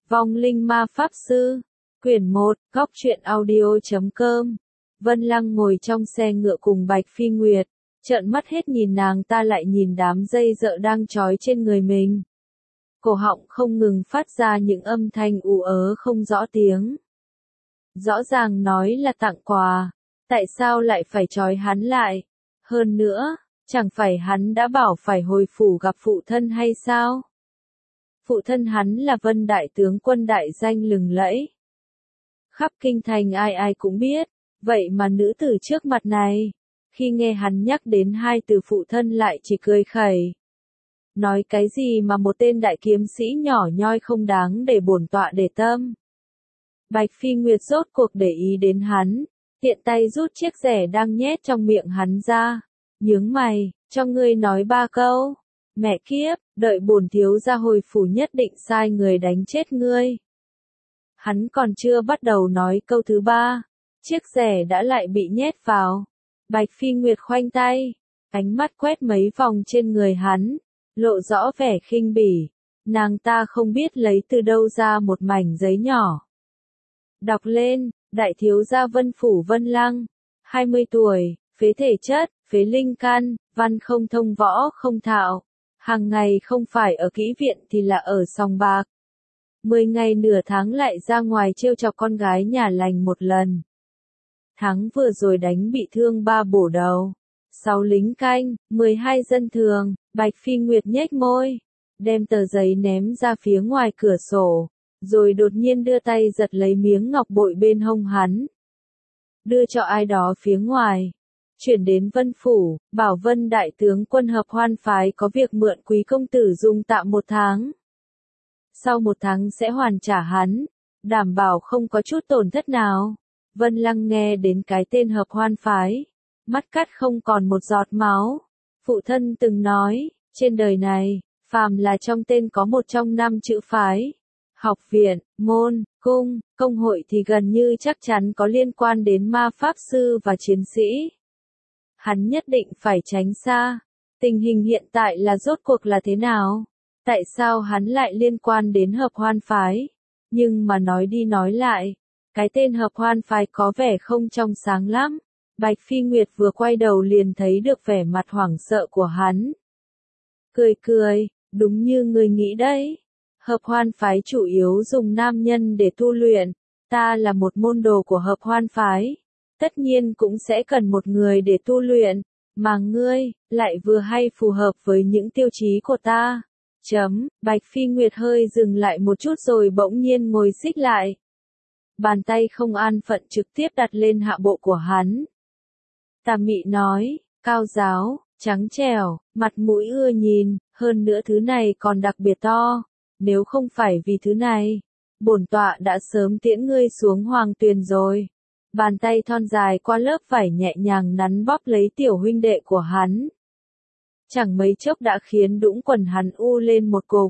Vong linh ma pháp sư. Quyển 1, Góc truyện audio.com. Vân Lăng ngồi trong xe ngựa cùng Bạch Phi Nguyệt, trợn mắt hết nhìn nàng ta lại nhìn đám dây dợ đang trói trên người mình. Cổ họng không ngừng phát ra những âm thanh ù ớ không rõ tiếng. Rõ ràng nói là tặng quà, tại sao lại phải trói hắn lại? Hơn nữa, chẳng phải hắn đã bảo phải hồi phủ gặp phụ thân hay sao? Phụ thân hắn là Vân đại tướng quân đại danh lừng lẫy. Khắp kinh thành ai ai cũng biết, vậy mà nữ tử trước mặt này, khi nghe hắn nhắc đến hai từ phụ thân lại chỉ cười khẩy. Nói cái gì mà một tên đại kiếm sĩ nhỏ nhoi không đáng để bổn tọa để tâm. Bạch Phi Nguyệt rốt cuộc để ý đến hắn, tiện tay rút chiếc rẻ đang nhét trong miệng hắn ra, nhướng mày, cho ngươi nói ba câu. Mẹ kiếp, đợi bổn thiếu gia hồi phủ nhất định sai người đánh chết ngươi. Hắn còn chưa bắt đầu nói câu thứ ba, chiếc rẻ đã lại bị nhét vào. Bạch Phi Nguyệt khoanh tay, ánh mắt quét mấy vòng trên người hắn, lộ rõ vẻ khinh bỉ. Nàng ta không biết lấy từ đâu ra một mảnh giấy nhỏ. Đọc lên, đại thiếu gia Vân Phủ Vân Lăng, 20 tuổi, phế thể chất, phế linh căn, văn không thông võ không thạo. Hàng ngày không phải ở kỹ viện thì là ở sòng bạc. 10 ngày nửa tháng lại ra ngoài trêu chọc con gái nhà lành một lần. Tháng vừa rồi đánh bị thương 3 bổ đầu, 6 lính canh, 12 dân thường. Bạch Phi Nguyệt nhếch môi, đem tờ giấy ném ra phía ngoài cửa sổ, rồi đột nhiên đưa tay giật lấy miếng ngọc bội bên hông hắn. Đưa cho ai đó phía ngoài. Chuyển đến Vân Phủ, bảo Vân đại tướng quân hợp hoan phái có việc mượn quý công tử dùng tạm 1 tháng. Sau 1 tháng sẽ hoàn trả hắn, đảm bảo không có chút tổn thất nào. Vân Lăng nghe đến cái tên hợp hoan phái, mắt cắt không còn một giọt máu. Phụ thân từng nói, trên đời này, phàm là trong tên có một trong 5 chữ phái, học viện, môn, cung, công hội thì gần như chắc chắn có liên quan đến ma pháp sư và chiến sĩ. Hắn nhất định phải tránh xa. Tình hình hiện tại là rốt cuộc là thế nào? Tại sao hắn lại liên quan đến hợp hoan phái? Nhưng mà nói đi nói lại, cái tên hợp hoan phái có vẻ không trong sáng lắm. Bạch Phi Nguyệt vừa quay đầu liền thấy được vẻ mặt hoảng sợ của hắn. Cười cười, đúng như người nghĩ đấy. Hợp hoan phái chủ yếu dùng nam nhân để tu luyện. Ta là một môn đồ của hợp hoan phái. Tất nhiên cũng sẽ cần một người để tu luyện, mà ngươi, lại vừa hay phù hợp với những tiêu chí của ta. Bạch Phi Nguyệt hơi dừng lại một chút rồi bỗng nhiên ngồi xích lại. Bàn tay không an phận trực tiếp đặt lên hạ bộ của hắn. Tà mị nói, cao giáo, trắng trẻo, mặt mũi ưa nhìn, hơn nữa thứ này còn đặc biệt to. Nếu không phải vì thứ này, bổn tọa đã sớm tiễn ngươi xuống hoàng tuyền rồi. Bàn tay thon dài qua lớp vải nhẹ nhàng nắn bóp lấy tiểu huynh đệ của hắn. Chẳng mấy chốc đã khiến đũng quần hắn u lên một cục.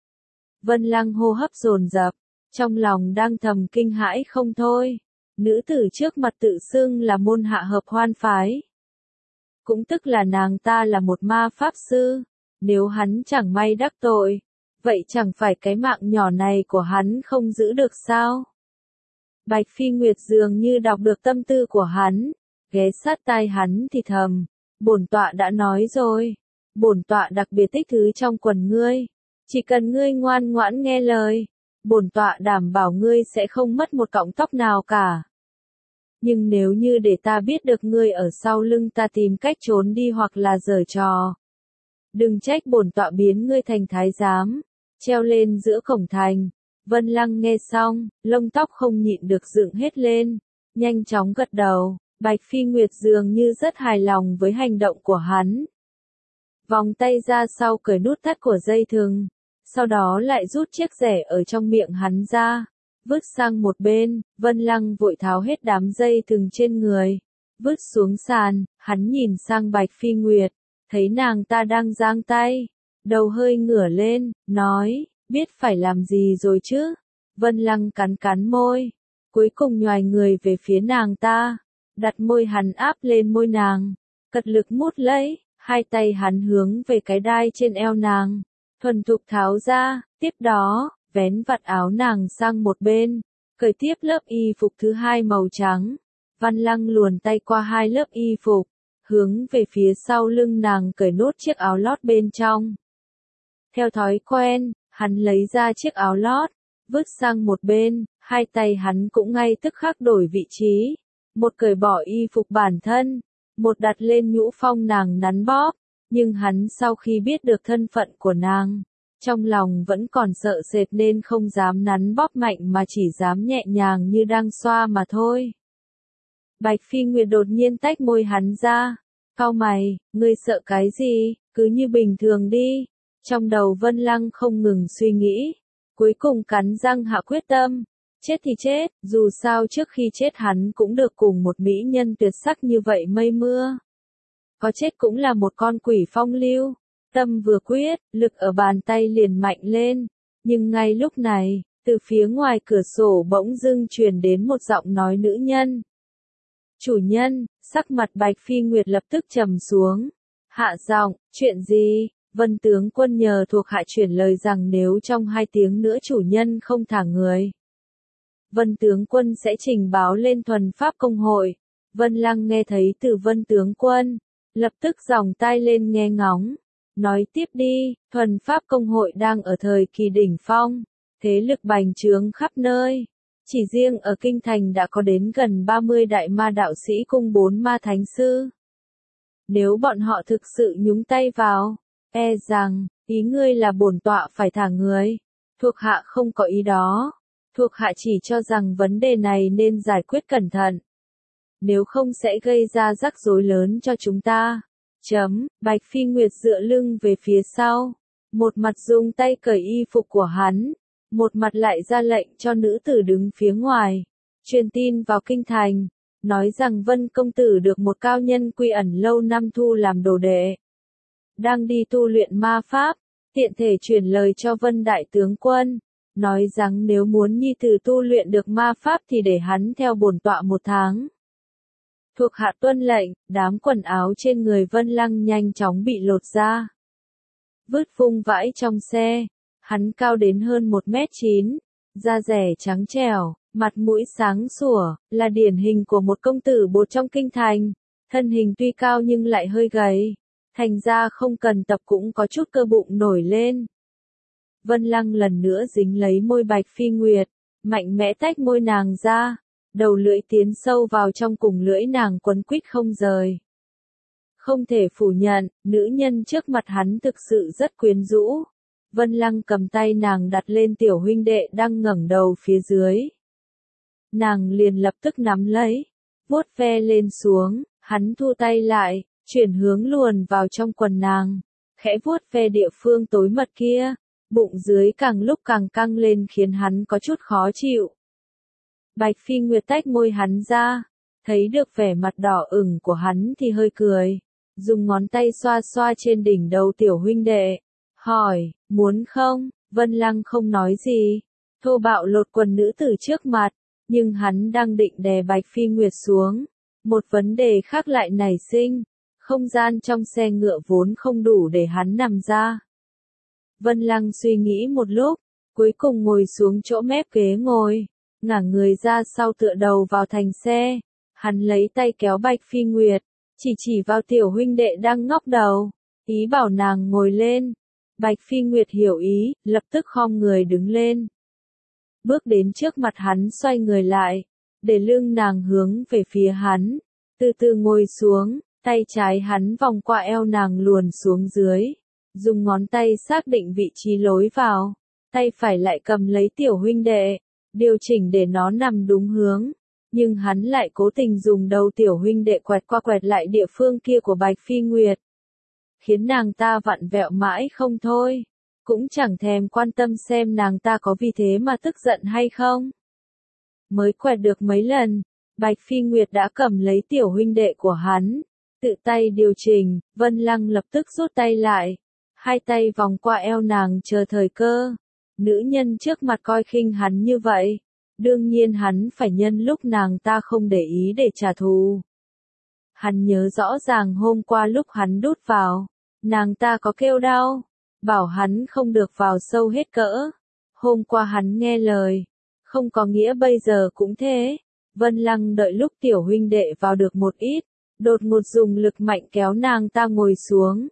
Vân Lăng hô hấp dồn dập, trong lòng đang thầm kinh hãi không thôi. Nữ tử trước mặt tự xưng là môn hạ hợp hoan phái. Cũng tức là nàng ta là một ma pháp sư. Nếu hắn chẳng may đắc tội, vậy chẳng phải cái mạng nhỏ này của hắn không giữ được sao? Bạch Phi Nguyệt dường như đọc được tâm tư của hắn, ghé sát tai hắn thì thầm, bổn tọa đã nói rồi, bổn tọa đặc biệt thích thứ trong quần ngươi, chỉ cần ngươi ngoan ngoãn nghe lời, bổn tọa đảm bảo ngươi sẽ không mất một cọng tóc nào cả. Nhưng nếu như để ta biết được ngươi ở sau lưng ta tìm cách trốn đi hoặc là giở trò, đừng trách bổn tọa biến ngươi thành thái giám, treo lên giữa cổng thành. Vân Lăng nghe xong, lông tóc không nhịn được dựng hết lên, nhanh chóng gật đầu. Bạch Phi Nguyệt dường như rất hài lòng với hành động của hắn. Vòng tay ra sau cởi nút thắt của dây thừng, sau đó lại rút chiếc rẻ ở trong miệng hắn ra, vứt sang một bên. Vân Lăng vội tháo hết đám dây thừng trên người, vứt xuống sàn. Hắn nhìn sang Bạch Phi Nguyệt, thấy nàng ta đang giang tay, đầu hơi ngửa lên, nói, biết phải làm gì rồi chứ? Vân Lăng cắn cắn môi, cuối cùng nhoài người về phía nàng ta, đặt môi hắn áp lên môi nàng, cật lực mút lấy, hai tay hắn hướng về cái đai trên eo nàng, thuần thục tháo ra, tiếp đó, vén vạt áo nàng sang một bên, cởi tiếp lớp y phục thứ hai màu trắng. Văn Lăng luồn tay qua hai lớp y phục, hướng về phía sau lưng nàng cởi nốt chiếc áo lót bên trong. Theo thói quen, hắn lấy ra chiếc áo lót, vứt sang một bên, hai tay hắn cũng ngay tức khắc đổi vị trí. Một cởi bỏ y phục bản thân, một đặt lên nhũ phong nàng nắn bóp, nhưng hắn sau khi biết được thân phận của nàng, trong lòng vẫn còn sợ sệt nên không dám nắn bóp mạnh mà chỉ dám nhẹ nhàng như đang xoa mà thôi. Bạch Phi Nguyệt đột nhiên tách môi hắn ra, cau mày, ngươi sợ cái gì, cứ như bình thường đi. Trong đầu Vân Lăng không ngừng suy nghĩ, cuối cùng cắn răng hạ quyết tâm, chết thì chết, dù sao trước khi chết hắn cũng được cùng một mỹ nhân tuyệt sắc như vậy mây mưa. Có chết cũng là một con quỷ phong lưu, tâm vừa quyết, lực ở bàn tay liền mạnh lên, nhưng ngay lúc này, từ phía ngoài cửa sổ bỗng dưng truyền đến một giọng nói nữ nhân. Chủ nhân, sắc mặt Bạch Phi Nguyệt lập tức trầm xuống, hạ giọng, chuyện gì? Vân tướng quân nhờ thuộc hạ chuyển lời rằng nếu trong 2 tiếng nữa chủ nhân không thả người, Vân tướng quân sẽ trình báo lên Thuần Pháp Công hội. Vân Lăng nghe thấy từ Vân tướng quân, lập tức giòng tai lên nghe ngóng, nói tiếp đi, Thuần Pháp Công hội đang ở thời kỳ đỉnh phong, thế lực bành trướng khắp nơi. Chỉ riêng ở Kinh Thành đã có đến gần 30 đại ma đạo sĩ cùng 4 ma thánh sư. Nếu bọn họ thực sự nhúng tay vào, e rằng, ý ngươi là bổn tọa phải thả người. Thuộc hạ không có ý đó. Thuộc hạ chỉ cho rằng vấn đề này nên giải quyết cẩn thận. Nếu không sẽ gây ra rắc rối lớn cho chúng ta. Bạch Phi Nguyệt dựa lưng về phía sau. Một mặt dùng tay cởi y phục của hắn. Một mặt lại ra lệnh cho nữ tử đứng phía ngoài. Truyền tin vào kinh thành. Nói rằng Vân công tử được một cao nhân quy ẩn lâu năm thu làm đồ đệ. Đang đi tu luyện ma pháp. Tiện thể truyền lời cho Vân đại tướng quân. Nói rằng nếu muốn nhi tử tu luyện được ma pháp thì để hắn theo bổn tọa 1 tháng. Thuộc hạ tuân lệnh, đám quần áo trên người Vân Lăng nhanh chóng bị lột ra. Vứt vung vãi trong xe, hắn cao đến hơn 1m9, da rẻ trắng trẻo, mặt mũi sáng sủa, là điển hình của một công tử bột trong kinh thành. Thân hình tuy cao nhưng lại hơi gầy, thành ra không cần tập cũng có chút cơ bụng nổi lên. Vân Lăng lần nữa dính lấy môi Bạch Phi Nguyệt, mạnh mẽ tách môi nàng ra, đầu lưỡi tiến sâu vào trong cùng lưỡi nàng quấn quýt không rời. Không thể phủ nhận, nữ nhân trước mặt hắn thực sự rất quyến rũ. Vân Lăng cầm tay nàng đặt lên tiểu huynh đệ đang ngẩng đầu phía dưới. Nàng liền lập tức nắm lấy, vuốt ve lên xuống, hắn thu tay lại, chuyển hướng luồn vào trong quần nàng, khẽ vuốt ve địa phương tối mật kia. Bụng dưới càng lúc càng căng lên khiến hắn có chút khó chịu. Bạch Phi Nguyệt tách môi hắn ra, thấy được vẻ mặt đỏ ửng của hắn thì hơi cười, dùng ngón tay xoa xoa trên đỉnh đầu tiểu huynh đệ, hỏi, muốn không? Vân Lăng không nói gì, thô bạo lột quần nữ tử trước mặt, nhưng hắn đang định đè Bạch Phi Nguyệt xuống. Một vấn đề khác lại nảy sinh, không gian trong xe ngựa vốn không đủ để hắn nằm ra. Vân Lăng suy nghĩ một lúc, cuối cùng ngồi xuống chỗ mép ghế ngồi, ngả người ra sau tựa đầu vào thành xe. Hắn lấy tay kéo Bạch Phi Nguyệt, chỉ vào tiểu huynh đệ đang ngóc đầu, ý bảo nàng ngồi lên. Bạch Phi Nguyệt hiểu ý, lập tức khom người đứng lên. Bước đến trước mặt hắn xoay người lại, để lưng nàng hướng về phía hắn, từ từ ngồi xuống, tay trái hắn vòng qua eo nàng luồn xuống dưới. Dùng ngón tay xác định vị trí lối vào, tay phải lại cầm lấy tiểu huynh đệ, điều chỉnh để nó nằm đúng hướng, nhưng hắn lại cố tình dùng đầu tiểu huynh đệ quẹt qua quẹt lại địa phương kia của Bạch Phi Nguyệt, khiến nàng ta vặn vẹo mãi không thôi, cũng chẳng thèm quan tâm xem nàng ta có vì thế mà tức giận hay không. Mới quẹt được mấy lần, Bạch Phi Nguyệt đã cầm lấy tiểu huynh đệ của hắn, tự tay điều chỉnh. Vân Lăng lập tức rút tay lại. Hai tay vòng qua eo nàng chờ thời cơ. Nữ nhân trước mặt coi khinh hắn như vậy, đương nhiên hắn phải nhân lúc nàng ta không để ý để trả thù. Hắn nhớ rõ ràng hôm qua lúc hắn đút vào, nàng ta có kêu đau, bảo hắn không được vào sâu hết cỡ. Hôm qua hắn nghe lời, không có nghĩa bây giờ cũng thế. Vân Lăng đợi lúc tiểu huynh đệ vào được một ít, đột ngột dùng lực mạnh kéo nàng ta ngồi xuống.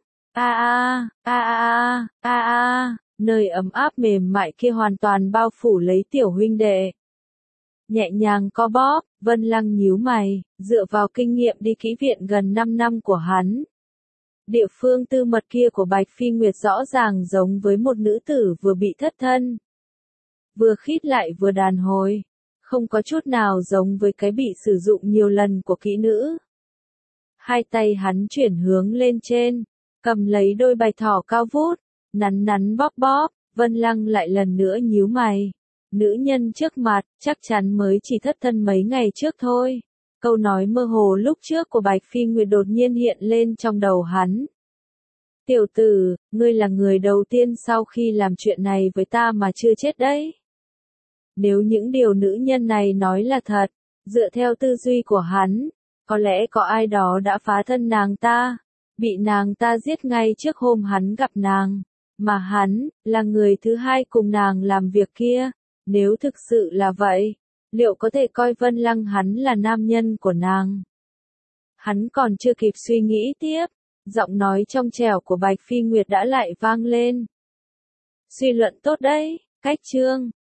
Nơi ấm áp mềm mại kia hoàn toàn bao phủ lấy tiểu huynh đệ. Nhẹ nhàng co bóp, Vân Lăng nhíu mày, dựa vào kinh nghiệm đi kỹ viện gần 5 năm của hắn. Địa phương tư mật kia của Bạch Phi Nguyệt rõ ràng giống với một nữ tử vừa bị thất thân. Vừa khít lại vừa đàn hồi, không có chút nào giống với cái bị sử dụng nhiều lần của kỹ nữ. Hai tay hắn chuyển hướng lên trên, cầm lấy đôi bạch thỏ cao vút, nắn nắn bóp bóp, Vân Lăng lại lần nữa nhíu mày. Nữ nhân trước mặt, chắc chắn mới chỉ thất thân mấy ngày trước thôi. Câu nói mơ hồ lúc trước của Bạch Phi Nguyệt đột nhiên hiện lên trong đầu hắn. Tiểu tử, ngươi là người đầu tiên sau khi làm chuyện này với ta mà chưa chết đấy. Nếu những điều nữ nhân này nói là thật, dựa theo tư duy của hắn, có lẽ có ai đó đã phá thân nàng ta, bị nàng ta giết ngay trước hôm hắn gặp nàng, mà hắn, là người thứ hai cùng nàng làm việc kia. Nếu thực sự là vậy, liệu có thể coi Vân Lăng hắn là nam nhân của nàng? Hắn còn chưa kịp suy nghĩ tiếp, giọng nói trong trẻo của Bạch Phi Nguyệt đã lại vang lên. Suy luận tốt đấy, cách chương.